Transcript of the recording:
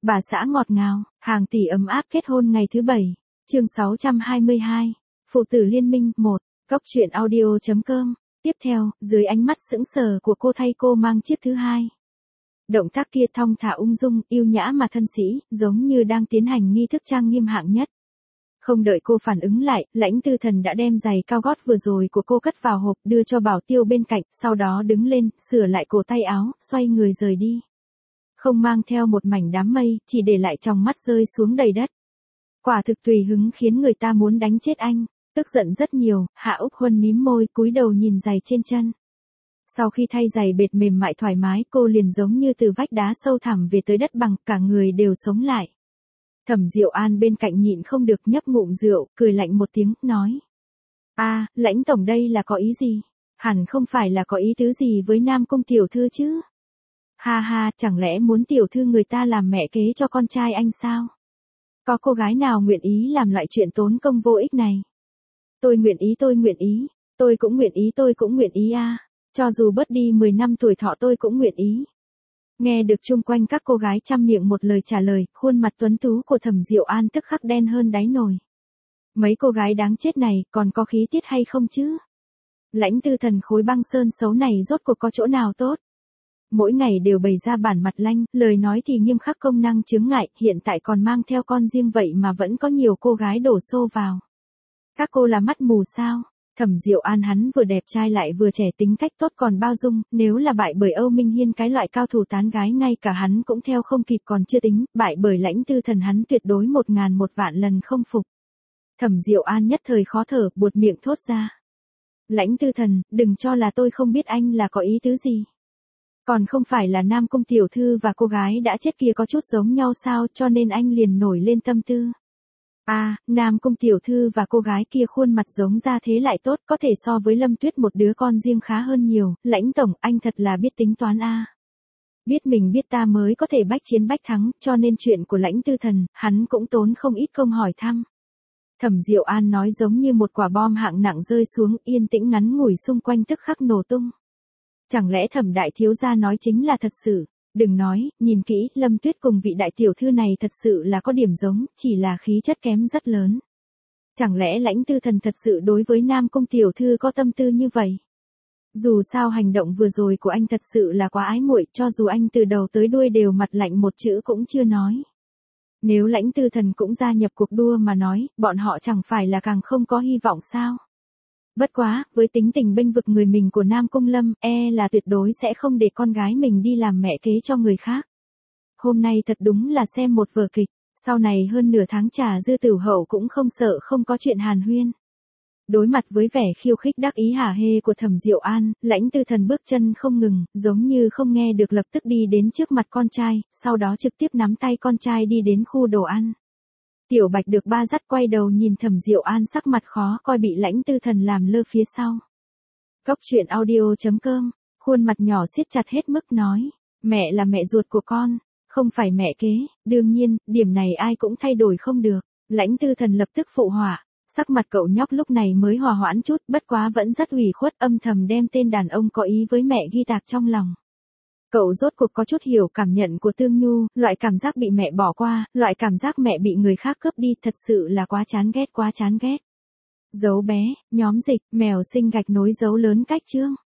Bà xã ngọt ngào, hàng tỷ ấm áp kết hôn ngày thứ 7. Chương 622. Phụ tử liên minh 1. Cốc truyện audio.com. Tiếp theo, dưới ánh mắt sững sờ của cô thay cô mang chiếc thứ hai. Động tác kia thong thả ung dung, yêu nhã mà thân sĩ, giống như đang tiến hành nghi thức trang nghiêm hạng nhất. Không đợi cô phản ứng lại, Lãnh Tư Thần đã đem giày cao gót vừa rồi của cô cất vào hộp đưa cho Bảo Tiêu bên cạnh, sau đó đứng lên, sửa lại cổ tay áo, xoay người rời đi. Không mang theo một mảnh đám mây, chỉ để lại tròng mắt rơi xuống đầy đất. Quả thực tùy hứng khiến người ta muốn đánh chết anh. Tức giận rất nhiều, Hạ Úc Huân mím môi cúi đầu nhìn giày trên chân. Sau khi thay giày bệt mềm mại thoải mái, cô liền giống như từ vách đá sâu thẳm về tới đất bằng, cả người đều sống lại. Thẩm Diệu An bên cạnh nhịn không được nhấp ngụm rượu, cười lạnh một tiếng, nói. Lãnh tổng đây là có ý gì? Hẳn không phải là có ý tứ gì với Nam Cung tiểu thư chứ? Ha ha, chẳng lẽ muốn tiểu thư người ta làm mẹ kế cho con trai anh sao? Có cô gái nào nguyện ý làm loại chuyện tốn công vô ích này? Tôi nguyện ý, tôi cũng nguyện ý a. Cho dù bớt đi 10 năm tuổi thọ tôi cũng nguyện ý. Nghe được chung quanh các cô gái chăm miệng một lời trả lời, khuôn mặt tuấn tú của Thẩm Diệu An tức khắc đen hơn đáy nồi. Mấy cô gái đáng chết này còn có khí tiết hay không chứ? Lãnh Tư Thần khối băng sơn xấu này rốt cuộc có chỗ nào tốt? Mỗi ngày đều bày ra bản mặt lanh, lời nói thì nghiêm khắc công năng chướng ngại, hiện tại còn mang theo con riêng vậy mà vẫn có nhiều cô gái đổ xô vào. Các cô là mắt mù sao? Thẩm Diệu An hắn vừa đẹp trai lại vừa trẻ, tính cách tốt còn bao dung, nếu là bại bởi Âu Minh Hiên cái loại cao thủ tán gái ngay cả hắn cũng theo không kịp còn chưa tính, bại bởi Lãnh Tư Thần hắn tuyệt đối 1000 lần không phục. Thẩm Diệu An nhất thời khó thở, buột miệng thốt ra. Lãnh Tư Thần, đừng cho là tôi không biết anh là có ý tứ gì. Còn không phải là Nam Cung tiểu thư và cô gái đã chết kia có chút giống nhau sao, cho nên anh liền nổi lên tâm tư. Nam Cung tiểu thư và cô gái kia khuôn mặt giống ra thế lại tốt, có thể so với Lâm Tuyết một đứa con riêng khá hơn nhiều, Lãnh tổng, anh thật là biết tính toán a. Biết mình biết ta mới có thể bách chiến bách thắng, cho nên chuyện của Lãnh Tư Thần, hắn cũng tốn không ít công hỏi thăm. Thẩm Diệu An nói giống như một quả bom hạng nặng rơi xuống, yên tĩnh ngắn ngủi xung quanh tức khắc nổ tung. Chẳng lẽ Thẩm đại thiếu gia nói chính là thật sự? Đừng nói, nhìn kỹ, Lâm Tuyết cùng vị đại tiểu thư này thật sự là có điểm giống, chỉ là khí chất kém rất lớn. Chẳng lẽ Lãnh Tư Thần thật sự đối với Nam Cung tiểu thư có tâm tư như vậy? Dù sao hành động vừa rồi của anh thật sự là quá ái muội, cho dù anh từ đầu tới đuôi đều mặt lạnh một chữ cũng chưa nói. Nếu Lãnh Tư Thần cũng gia nhập cuộc đua mà nói, bọn họ chẳng phải là càng không có hy vọng sao? Bất quá, với tính tình bênh vực người mình của Nam Cung Lâm, là tuyệt đối sẽ không để con gái mình đi làm mẹ kế cho người khác. Hôm nay thật đúng là xem một vở kịch, sau này hơn nửa tháng trà dư tử hậu cũng không sợ không có chuyện hàn huyên. Đối mặt với vẻ khiêu khích đắc ý hả hê của Thẩm Diệu An, Lãnh Tư Thần bước chân không ngừng, giống như không nghe được lập tức đi đến trước mặt con trai, sau đó trực tiếp nắm tay con trai đi đến khu đồ ăn. Tiểu Bạch được ba dắt quay đầu nhìn Thẩm Diệu An sắc mặt khó coi bị Lãnh Tư Thần làm lơ phía sau. Cốc truyện audio.com, khuôn mặt nhỏ siết chặt hết mức nói, mẹ là mẹ ruột của con, không phải mẹ kế, đương nhiên, điểm này ai cũng thay đổi không được. Lãnh Tư Thần lập tức phụ họa, sắc mặt cậu nhóc lúc này mới hòa hoãn chút, bất quá vẫn rất ủy khuất, âm thầm đem tên đàn ông có ý với mẹ ghi tạc trong lòng. Cậu rốt cuộc có chút hiểu cảm nhận của Tương Nhu, loại cảm giác bị mẹ bỏ qua, loại cảm giác mẹ bị người khác cướp đi, thật sự là quá chán ghét. Dấu bé, nhóm dịch, mèo sinh gạch nối dấu lớn cách chương.